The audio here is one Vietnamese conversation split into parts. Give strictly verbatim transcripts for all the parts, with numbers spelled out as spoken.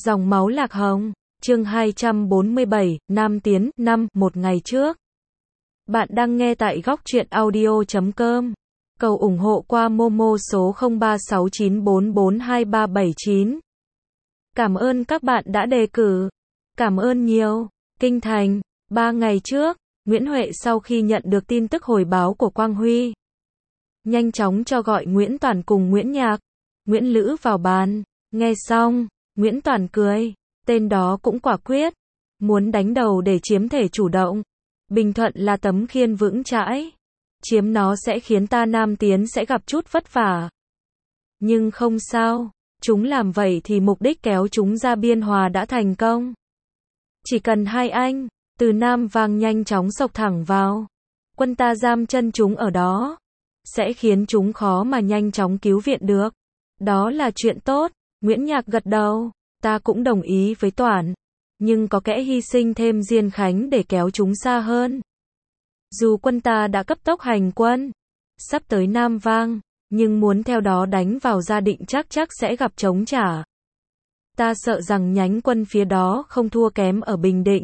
Dòng máu lạc hồng, chương hai trăm bốn mươi bảy, Nam Tiến, năm, một ngày trước. Bạn đang nghe tại góc truyện audio chấm com. Cầu ủng hộ qua Momo số không ba sáu chín bốn bốn hai ba bảy chín. Cảm ơn các bạn đã đề cử. Cảm ơn nhiều. Kinh thành, ba ngày trước, Nguyễn Huệ sau khi nhận được tin tức hồi báo của Quang Huy, nhanh chóng cho gọi Nguyễn Toản cùng Nguyễn Nhạc, Nguyễn Lữ vào bàn. Nghe xong, Nguyễn Toản cười, tên đó cũng quả quyết, muốn đánh đầu để chiếm thể chủ động. Bình Thuận là tấm khiên vững chãi, chiếm nó sẽ khiến ta Nam Tiến sẽ gặp chút vất vả. Nhưng không sao, chúng làm vậy thì mục đích kéo chúng ra Biên Hòa đã thành công. Chỉ cần hai anh, từ Nam Vang nhanh chóng xộc thẳng vào, quân ta giam chân chúng ở đó, sẽ khiến chúng khó mà nhanh chóng cứu viện được. Đó là chuyện tốt. Nguyễn Nhạc gật đầu, ta cũng đồng ý với Toản, nhưng có kẻ hy sinh thêm Diên Khánh để kéo chúng xa hơn. Dù quân ta đã cấp tốc hành quân, sắp tới Nam Vang, nhưng muốn theo đó đánh vào Gia Định chắc chắc sẽ gặp chống trả. Ta sợ rằng nhánh quân phía đó không thua kém ở Bình Định.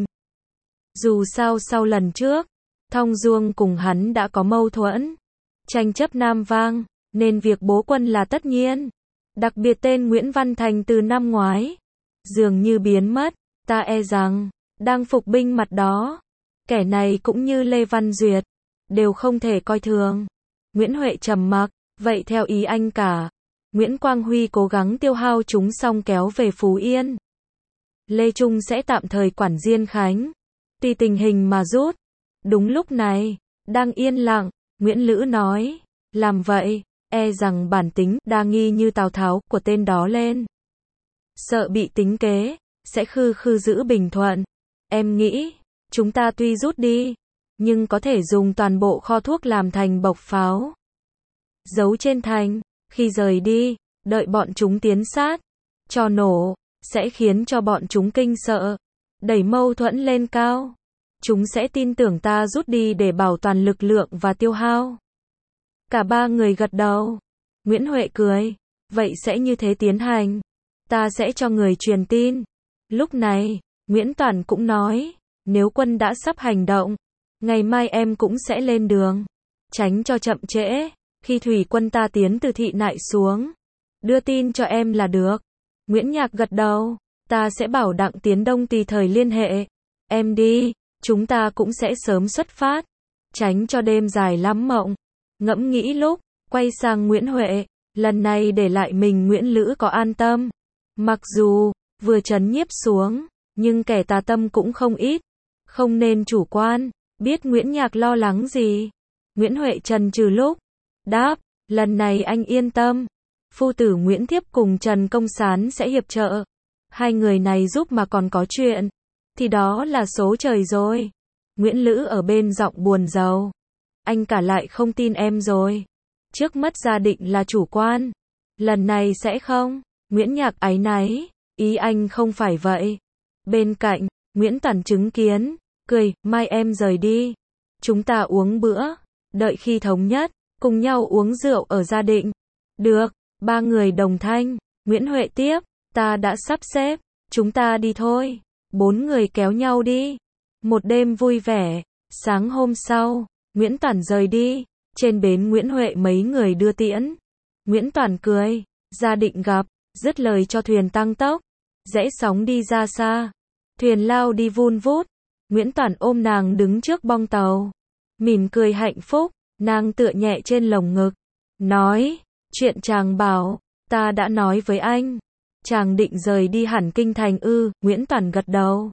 Dù sao sau lần trước, Thong Duông cùng hắn đã có mâu thuẫn, tranh chấp Nam Vang, nên việc bố quân là tất nhiên. Đặc biệt tên Nguyễn Văn Thành từ năm ngoái, dường như biến mất, ta e rằng, đang phục binh mặt đó. Kẻ này cũng như Lê Văn Duyệt, đều không thể coi thường. Nguyễn Huệ trầm mặc, vậy theo ý anh cả. Nguyễn Quang Huy cố gắng tiêu hao chúng xong kéo về Phú Yên. Lê Trung sẽ tạm thời quản Diên Khánh, tùy tình hình mà rút. Đúng lúc này, đang yên lặng, Nguyễn Lữ nói, làm vậy, e rằng bản tính đa nghi như Tào Tháo của tên đó lên. Sợ bị tính kế, sẽ khư khư giữ Bình Thuận. Em nghĩ, chúng ta tuy rút đi, nhưng có thể dùng toàn bộ kho thuốc làm thành bộc pháo, giấu trên thành, khi rời đi, đợi bọn chúng tiến sát, cho nổ, sẽ khiến cho bọn chúng kinh sợ, đẩy mâu thuẫn lên cao. Chúng sẽ tin tưởng ta rút đi để bảo toàn lực lượng và tiêu hao. Cả ba người gật đầu. Nguyễn Huệ cười, vậy sẽ như thế tiến hành. Ta sẽ cho người truyền tin. Lúc này, Nguyễn Toản cũng nói, nếu quân đã sắp hành động, ngày mai em cũng sẽ lên đường. Tránh cho chậm trễ, khi thủy quân ta tiến từ Thị Nại xuống, đưa tin cho em là được. Nguyễn Nhạc gật đầu, ta sẽ bảo Đặng Tiến Đông tùy thời liên hệ. Em đi, chúng ta cũng sẽ sớm xuất phát, tránh cho đêm dài lắm mộng. Ngẫm nghĩ lúc, quay sang Nguyễn Huệ, lần này để lại mình Nguyễn Lữ có an tâm. Mặc dù, vừa trấn nhiếp xuống, nhưng kẻ tà tâm cũng không ít. Không nên chủ quan, biết Nguyễn Nhạc lo lắng gì. Nguyễn Huệ chần chừ lúc, đáp, lần này anh yên tâm. Phu tử Nguyễn Thiếp cùng Trần Công Sán sẽ hiệp trợ. Hai người này giúp mà còn có chuyện, thì đó là số trời rồi. Nguyễn Lữ ở bên giọng buồn rầu. Anh cả lại không tin em rồi. Trước mắt Gia Định là chủ quan. Lần này sẽ không. Nguyễn Nhạc áy náy. Ý anh không phải vậy. Bên cạnh, Nguyễn Toản chứng kiến, cười, mai em rời đi. Chúng ta uống bữa. Đợi khi thống nhất, cùng nhau uống rượu ở Gia Định. Được, ba người đồng thanh. Nguyễn Huệ tiếp, ta đã sắp xếp. Chúng ta đi thôi. Bốn người kéo nhau đi. Một đêm vui vẻ. Sáng hôm sau, Nguyễn Toản rời đi, trên bến Nguyễn Huệ mấy người đưa tiễn. Nguyễn Toản cười, Gia Định gặp, dứt lời cho thuyền tăng tốc, rẽ sóng đi ra xa. Thuyền lao đi vun vút, Nguyễn Toản ôm nàng đứng trước bong tàu, mỉm cười hạnh phúc, nàng tựa nhẹ trên lồng ngực, nói, chuyện chàng bảo, ta đã nói với anh, chàng định rời đi hẳn kinh thành ư? Nguyễn Toản gật đầu.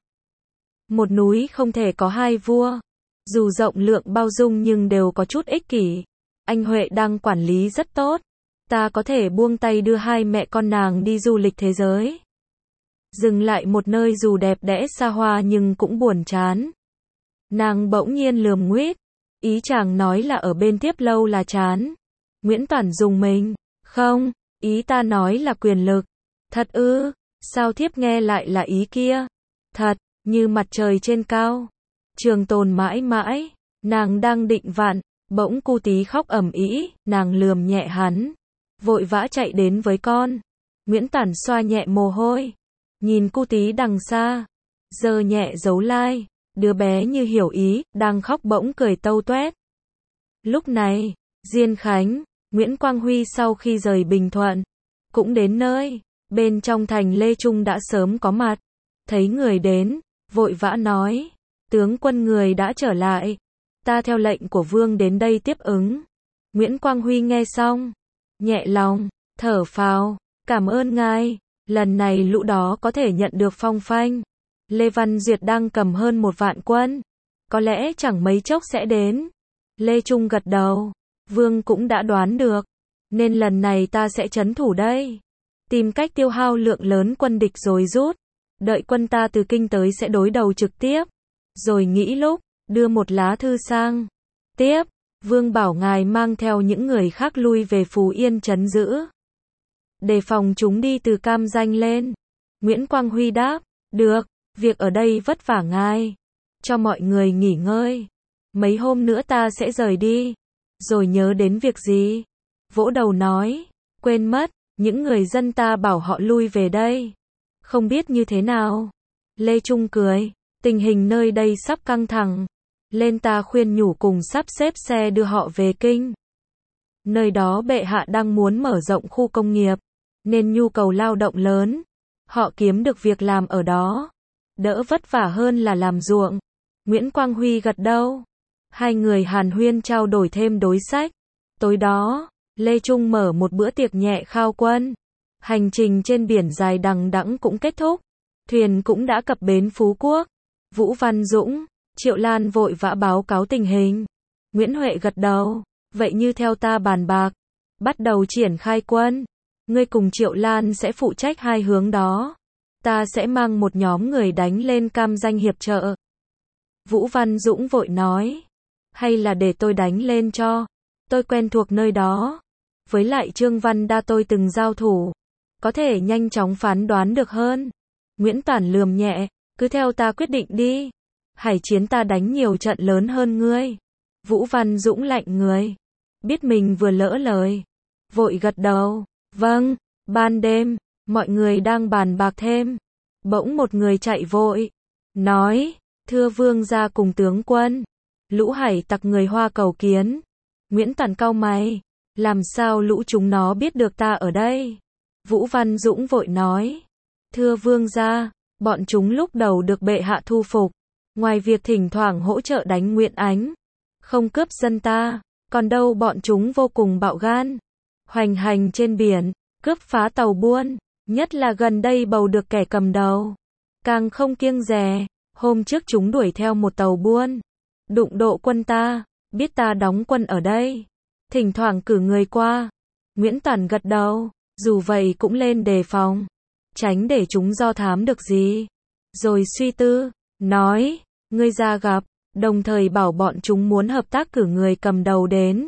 Một núi không thể có hai vua. Dù rộng lượng bao dung nhưng đều có chút ích kỷ. Anh Huệ đang quản lý rất tốt. Ta có thể buông tay đưa hai mẹ con nàng đi du lịch thế giới. Dừng lại một nơi dù đẹp đẽ xa hoa nhưng cũng buồn chán. Nàng bỗng nhiên lườm nguýt. Ý chàng nói là ở bên Thiếp lâu là chán. Nguyễn Toản rùng mình. Không, ý ta nói là quyền lực. Thật ư? Sao Thiếp nghe lại là ý kia? Thật, như mặt trời trên cao. Trường tồn mãi mãi, nàng đang định vặn, bỗng cu tí khóc ầm ĩ, nàng lườm nhẹ hắn, vội vã chạy đến với con. Nguyễn Toản xoa nhẹ mồ hôi, nhìn cu tí đằng xa, giơ nhẹ dấu like, đứa bé như hiểu ý, đang khóc bỗng cười tâu tuét. Lúc này, Diên Khánh, Nguyễn Quang Huy sau khi rời Bình Thuận, cũng đến nơi, bên trong thành Lê Trung đã sớm có mặt, thấy người đến, vội vã nói, tướng quân người đã trở lại, ta theo lệnh của vương đến đây tiếp ứng. Nguyễn Quang Huy nghe xong, nhẹ lòng, thở phào, cảm ơn ngài, lần này lũ đó có thể nhận được phong phanh. Lê Văn Duyệt đang cầm hơn một vạn quân, có lẽ chẳng mấy chốc sẽ đến. Lê Trung gật đầu, vương cũng đã đoán được, nên lần này ta sẽ trấn thủ đây, tìm cách tiêu hao lượng lớn quân địch rồi rút, đợi quân ta từ kinh tới sẽ đối đầu trực tiếp, rồi nghĩ lúc, đưa một lá thư sang. Tiếp, vương bảo ngài mang theo những người khác lui về Phú Yên trấn giữ, đề phòng chúng đi từ Cam Ranh lên. Nguyễn Quang Huy đáp, được, việc ở đây vất vả ngài, cho mọi người nghỉ ngơi, mấy hôm nữa ta sẽ rời đi, rồi nhớ đến việc gì, vỗ đầu nói, quên mất, những người dân ta bảo họ lui về đây, không biết như thế nào. Lê Trung cười, tình hình nơi đây sắp căng thẳng, lên ta khuyên nhủ cùng sắp xếp xe đưa họ về kinh. Nơi đó bệ hạ đang muốn mở rộng khu công nghiệp, nên nhu cầu lao động lớn, họ kiếm được việc làm ở đó, đỡ vất vả hơn là làm ruộng. Nguyễn Quang Huy gật đầu, hai người hàn huyên trao đổi thêm đối sách. Tối đó, Lê Trung mở một bữa tiệc nhẹ khao quân. Hành trình trên biển dài đằng đẵng cũng kết thúc, thuyền cũng đã cập bến Phú Quốc. Vũ Văn Dũng, Triệu Lan vội vã báo cáo tình hình. Nguyễn Huệ gật đầu, vậy như theo ta bàn bạc, bắt đầu triển khai quân. Ngươi cùng Triệu Lan sẽ phụ trách hai hướng đó, ta sẽ mang một nhóm người đánh lên Cam Ranh hiệp trợ. Vũ Văn Dũng vội nói, hay là để tôi đánh lên cho, tôi quen thuộc nơi đó, với lại Trương Văn Đa tôi từng giao thủ, có thể nhanh chóng phán đoán được hơn. Nguyễn Toản lườm nhẹ, cứ theo ta quyết định đi, hải chiến ta đánh nhiều trận lớn hơn ngươi. Vũ Văn Dũng lạnh người, biết mình vừa lỡ lời, vội gật đầu, vâng. Ban đêm, mọi người đang bàn bạc thêm, bỗng một người chạy vội, nói, thưa vương gia cùng tướng quân, lũ hải tặc người Hoa cầu kiến. Nguyễn Toản cau mày, làm sao lũ chúng nó biết được ta ở đây? Vũ Văn Dũng vội nói, thưa vương gia, bọn chúng lúc đầu được bệ hạ thu phục, ngoài việc thỉnh thoảng hỗ trợ đánh Nguyễn Ánh, không cướp dân ta, còn đâu bọn chúng vô cùng bạo gan, hoành hành trên biển, cướp phá tàu buôn, nhất là gần đây bầu được kẻ cầm đầu, càng không kiêng dè. Hôm trước chúng đuổi theo một tàu buôn, đụng độ quân ta, biết ta đóng quân ở đây, thỉnh thoảng cử người qua. Nguyễn Toản gật đầu, dù vậy cũng lên đề phòng, tránh để chúng do thám được gì. Rồi suy tư, nói, ngươi ra gặp, đồng thời bảo bọn chúng muốn hợp tác cử người cầm đầu đến.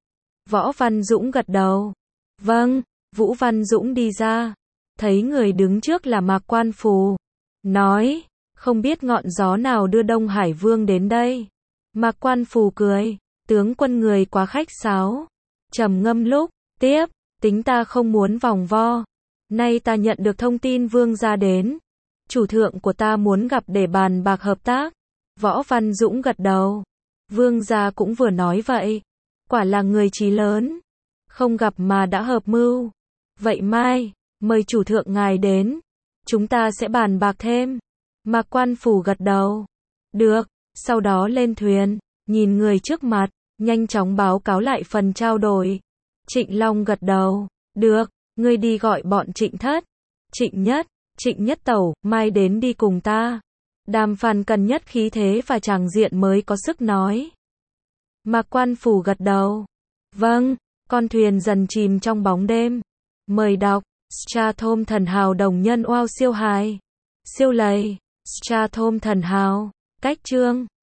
Võ Văn Dũng gật đầu, vâng. Vũ Văn Dũng đi ra, thấy người đứng trước là Mạc Quan Phù, nói, không biết ngọn gió nào đưa Đông Hải Vương đến đây. Mạc Quan Phù cười, tướng quân người quá khách sáo, trầm ngâm lúc, tiếp, tính ta không muốn vòng vo, nay ta nhận được thông tin vương gia đến, chủ thượng của ta muốn gặp để bàn bạc hợp tác. Võ Văn Dũng gật đầu, vương gia cũng vừa nói vậy, quả là người trí lớn, không gặp mà đã hợp mưu. Vậy mai, mời chủ thượng ngài đến, chúng ta sẽ bàn bạc thêm. Mạc Quan Phù gật đầu, được, sau đó lên thuyền, nhìn người trước mặt, nhanh chóng báo cáo lại phần trao đổi. Trịnh Long gật đầu, được, ngươi đi gọi bọn Trịnh Thất, Trịnh Nhất, Trịnh Nhất Tẩu, mai đến đi cùng ta. Đàm phán cần nhất khí thế và tràng diện mới có sức nói. Mạc Quan Phù gật đầu, vâng. Con thuyền dần chìm trong bóng đêm. Mời đọc, Strathom thần hào đồng nhân oao siêu hài. Siêu lầy, Strathom thần hào, cách chương.